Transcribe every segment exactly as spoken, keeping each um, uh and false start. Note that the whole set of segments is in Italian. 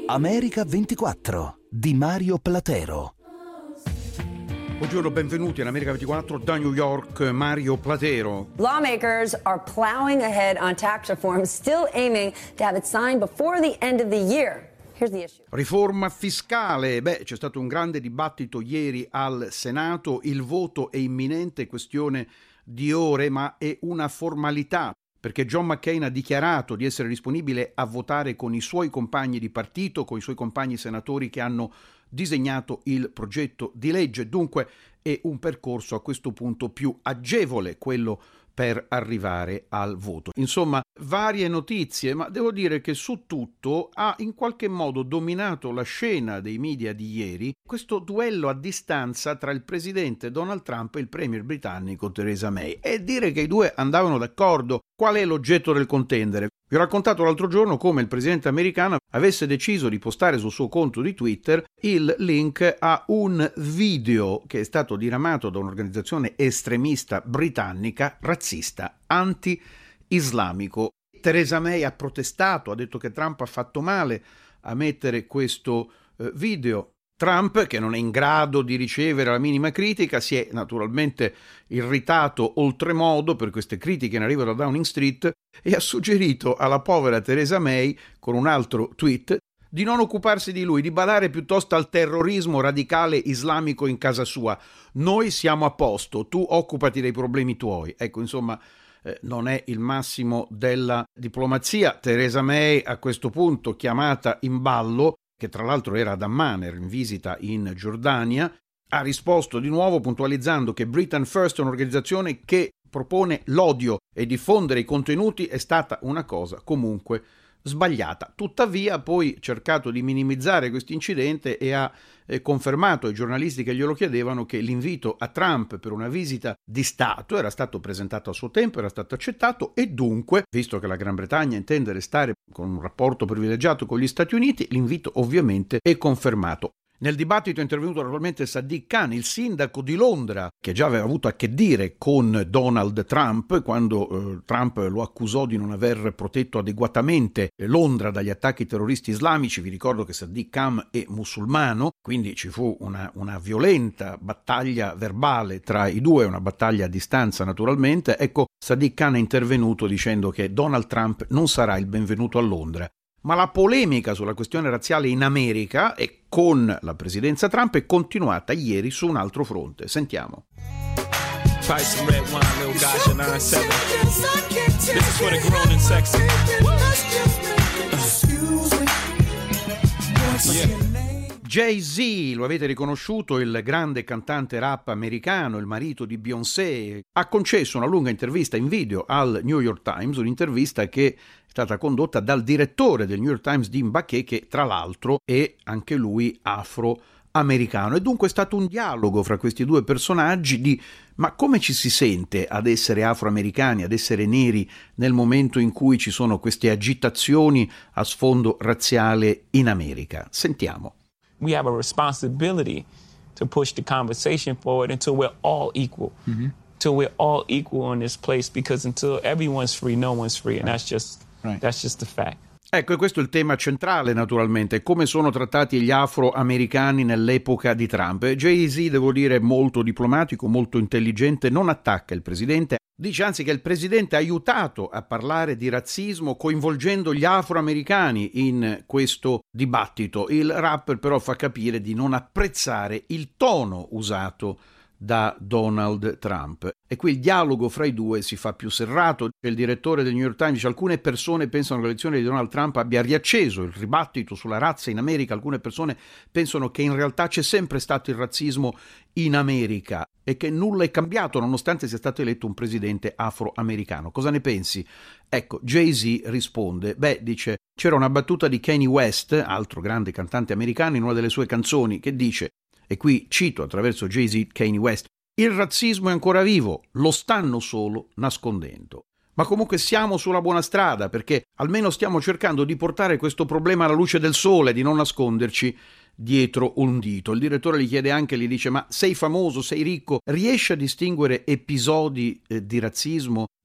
America ventiquattro di Mario Platero. Buongiorno, benvenuti in America ventiquattro da New York, Mario Platero. Lawmakers are plowing ahead on tax reform, still aiming to have it signed before the end of the year. Here's the issue. Riforma fiscale. Beh, c'è stato un grande dibattito ieri al Senato. Il voto è imminente, questione di ore, ma è una formalità, perché John McCain ha dichiarato di essere disponibile a votare con i suoi compagni di partito, con i suoi compagni senatori che hanno disegnato il progetto di legge. Dunque è un percorso a questo punto più agevole, quello per arrivare al voto. Insomma, varie notizie, ma devo dire che su tutto ha in qualche modo dominato la scena dei media di ieri questo duello a distanza tra il presidente Donald Trump e il premier britannico Theresa May, e dire che i due andavano d'accordo. Qual è l'oggetto del contendere? Vi ho raccontato l'altro giorno come il presidente americano avesse deciso di postare sul suo conto di Twitter il link a un video che è stato diramato da un'organizzazione estremista britannica, razzista, anti-islamico. Theresa May ha protestato, ha detto che Trump ha fatto male a mettere questo eh, video. Trump, che non è in grado di ricevere la minima critica, si è naturalmente irritato oltremodo per queste critiche in arrivo da Downing Street e ha suggerito alla povera Theresa May, con un altro tweet, di non occuparsi di lui, di badare piuttosto al terrorismo radicale islamico in casa sua. Noi siamo a posto, tu occupati dei problemi tuoi. Ecco, insomma, eh, non è il massimo della diplomazia. Theresa May, a questo punto chiamata in ballo, che tra l'altro era ad Amman, era in visita in Giordania, ha risposto di nuovo puntualizzando che Britain First è un'organizzazione che propone l'odio e diffondere i contenuti è stata una cosa comunque sbagliata. Tuttavia ha poi cercato di minimizzare questo incidente e ha eh, confermato ai giornalisti che glielo chiedevano che l'invito a Trump per una visita di Stato era stato presentato a suo tempo, era stato accettato e dunque, visto che la Gran Bretagna intende restare con un rapporto privilegiato con gli Stati Uniti, l'invito ovviamente è confermato. Nel dibattito è intervenuto naturalmente Sadiq Khan, il sindaco di Londra, che già aveva avuto a che dire con Donald Trump quando eh, Trump lo accusò di non aver protetto adeguatamente Londra dagli attacchi terroristi islamici. Vi ricordo che Sadiq Khan è musulmano, quindi ci fu una, una violenta battaglia verbale tra i due, una battaglia a distanza naturalmente. Ecco, Sadiq Khan è intervenuto dicendo che Donald Trump non sarà il benvenuto a Londra. Ma la polemica sulla questione razziale in America e con la presidenza Trump è continuata ieri su un altro fronte. Sentiamo. Jay-Z, lo avete riconosciuto, il grande cantante rap americano, il marito di Beyoncé, ha concesso una lunga intervista in video al New York Times, un'intervista che è stata condotta dal direttore del New York Times, Dean Baquet, che tra l'altro è anche lui afroamericano. E dunque è stato un dialogo fra questi due personaggi di ma come ci si sente ad essere afroamericani, ad essere neri nel momento in cui ci sono queste agitazioni a sfondo razziale in America. Sentiamo. We have a responsibility to push the conversation forward until we're all equal, mm-hmm. until we're all equal in this place, because until everyone's free, no one's free, and right. that's just right. that's just the fact. Ecco, e questo è il tema centrale naturalmente, come sono trattati gli afroamericani nell'epoca di Trump. Jay-Z, devo dire, molto diplomatico, molto intelligente, non attacca il presidente, dice anzi che il presidente ha aiutato a parlare di razzismo coinvolgendo gli afroamericani in questo dibattito. Il rapper però fa capire di non apprezzare il tono usato da Donald Trump. E qui il dialogo fra i due si fa più serrato. Il direttore del New York Times dice: alcune persone pensano che l'elezione di Donald Trump abbia riacceso il dibattito sulla razza in America, alcune persone pensano che in realtà c'è sempre stato il razzismo in America e che nulla è cambiato nonostante sia stato eletto un presidente afroamericano. Cosa ne pensi? Ecco, Jay-Z risponde, beh, dice, c'era una battuta di Kanye West, altro grande cantante americano, in una delle sue canzoni, che dice, e qui cito attraverso Jay-Z Kanye West: il razzismo è ancora vivo, lo stanno solo nascondendo. Ma comunque siamo sulla buona strada, perché almeno stiamo cercando di portare questo problema alla luce del sole, di non nasconderci dietro un dito. Il direttore gli chiede anche, gli dice: ma sei famoso, sei ricco, riesci a distinguere episodi eh, di razzismo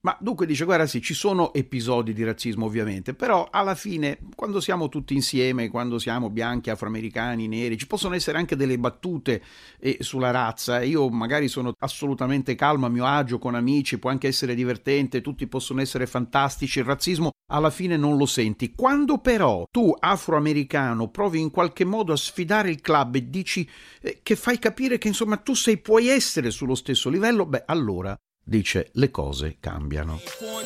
Ma dunque dice, guarda sì, ci sono episodi di razzismo ovviamente, però alla fine quando siamo tutti insieme, quando siamo bianchi, afroamericani, neri, ci possono essere anche delle battute eh, sulla razza. Io magari sono assolutamente calmo, a mio agio con amici, può anche essere divertente, tutti possono essere fantastici, il razzismo alla fine non lo senti. Quando però tu afroamericano provi in qualche modo a sfidare il club e dici eh, che fai capire che insomma tu sei, puoi essere sullo stesso livello, beh allora dice le cose cambiano.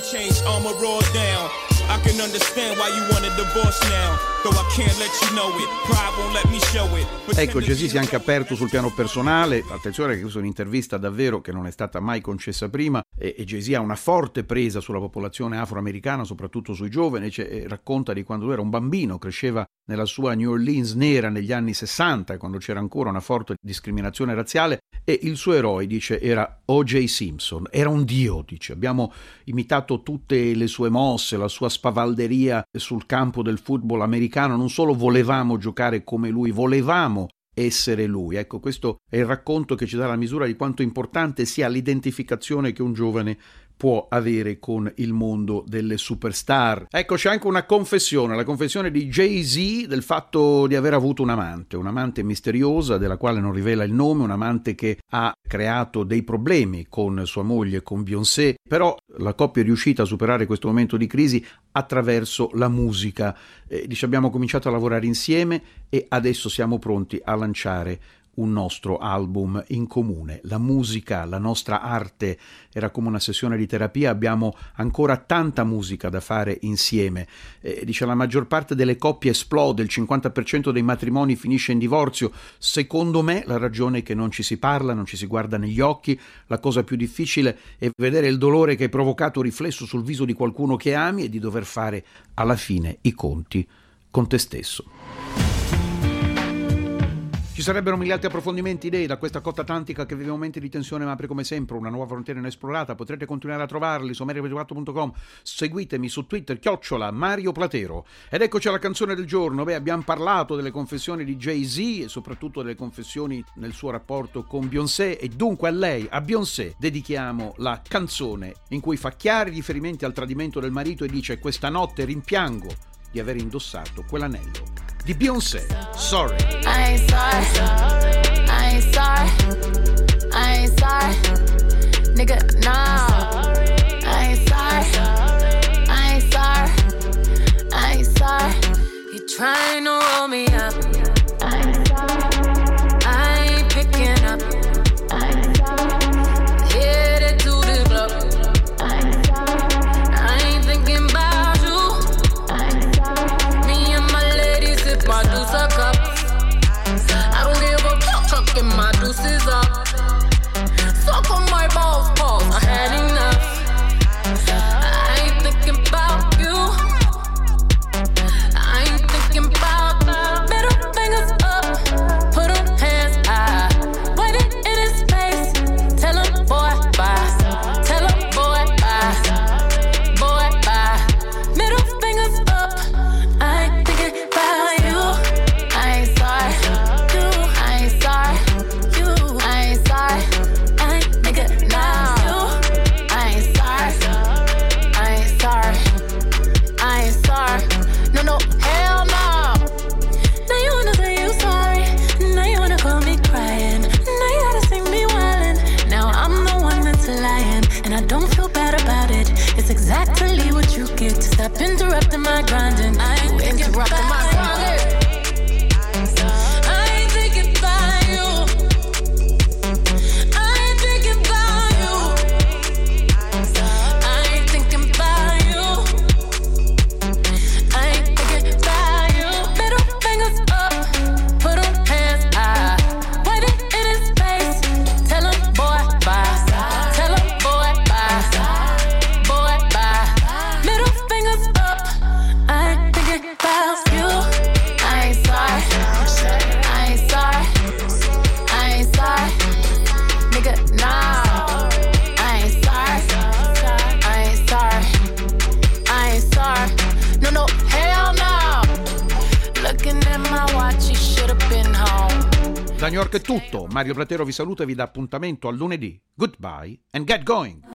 Ecco, Jay-Z si è anche aperto sul piano personale. Attenzione che questa è un'intervista davvero che non è stata mai concessa prima, e, e Jay-Z ha una forte presa sulla popolazione afroamericana, soprattutto sui giovani. Cioè, racconta di quando lui era un bambino, cresceva nella sua New Orleans nera negli anni sessanta, quando c'era ancora una forte discriminazione razziale, e il suo eroe, dice, era O J Simpson. Era un dio, dice. Abbiamo imitato tutte le sue mosse, la sua spavalderia sul campo del football americano. Non solo volevamo giocare come lui, volevamo essere lui. Ecco, questo è il racconto che ci dà la misura di quanto importante sia l'identificazione che un giovane può avere con il mondo delle superstar. Ecco, c'è anche una confessione, la confessione di Jay-Z del fatto di aver avuto un'amante, un'amante misteriosa della quale non rivela il nome, un'amante che ha creato dei problemi con sua moglie, con Beyoncé, però la coppia è riuscita a superare questo momento di crisi attraverso la musica. Eh, dice, abbiamo cominciato a lavorare insieme e adesso siamo pronti a lanciare un nostro album in comune. La musica, la nostra arte era come una sessione di terapia, abbiamo ancora tanta musica da fare insieme. Eh, dice, la maggior parte delle coppie esplode, il cinquanta per cento dei matrimoni finisce in divorzio. Secondo me la ragione è che non ci si parla, non ci si guarda negli occhi. La cosa più difficile è vedere il dolore che hai provocato riflesso sul viso di qualcuno che ami e di dover fare alla fine i conti con te stesso. Ci sarebbero mille altri approfondimenti, idee da questa costa atlantica che vive momenti di tensione ma apre come sempre una nuova frontiera inesplorata. Potrete continuare a trovarli su mario ventiquattro punto com. Seguitemi su Twitter, chiocciola Mario Platero. Ed eccoci alla canzone del giorno. Beh, abbiamo parlato delle confessioni di Jay-Z e soprattutto delle confessioni nel suo rapporto con Beyoncé, e dunque a lei, a Beyoncé, dedichiamo la canzone in cui fa chiari riferimenti al tradimento del marito e dice: questa notte rimpiango di aver indossato quell'anello. Di Beyoncé, Sorry. I ain't sorry, I ain't sorry, I ain't sorry, nigga, no. I ain't sorry, I ain't sorry, I ain't sorry. You trying to roll me up, I ain't sorry, I ain't picking up, I ain't sorry. Headed to the club, I ain't sorry, I ain't thinking about you, I ain't sorry. Me and my ladies sip my deuce a cup. I don't give a fuck, fucking my deuces up. Suck on my balls, balls, I had enough. I ain't thinking about you, I ain't thinking about middle fingers up, put them hands high, wave it in his face, tell him boy bye, tell him boy bye, boy bye, middle fingers up, I ain't thinking about you, I ain't sorry, you, I ain't sorry, you, I ain't sorry, I ain't nigga now, you, I ain't sorry, I ain't sorry, I ain't sorry, no, no, hell no. Now you wanna say you sorry, now you wanna call me crying, now you gotta see me wildin', now I'm the one that's lying, and I don't feel bad about it, it's exactly what you get to stop interrupting my grinding, I ain't interrupting my grinding. I ain't thinking about you, I ain't thinking about you, I ain't thinking about you, I ain't thinking about you. Middle fingers up, put them hands high, wave it in his face, tell him boy bye, tell him boy bye, boy bye. Middle fingers up, I ain't thinking about you, I ain't sorry, I ain't sorry, I ain't sorry, nigga, nah. I ain't sorry, I ain't sorry, I ain't sorry, no, no, hell no. Looking at my watch, you should've been home. Da New York è tutto. Mario Platero vi saluta e vi dà appuntamento a lunedì. Goodbye and get going.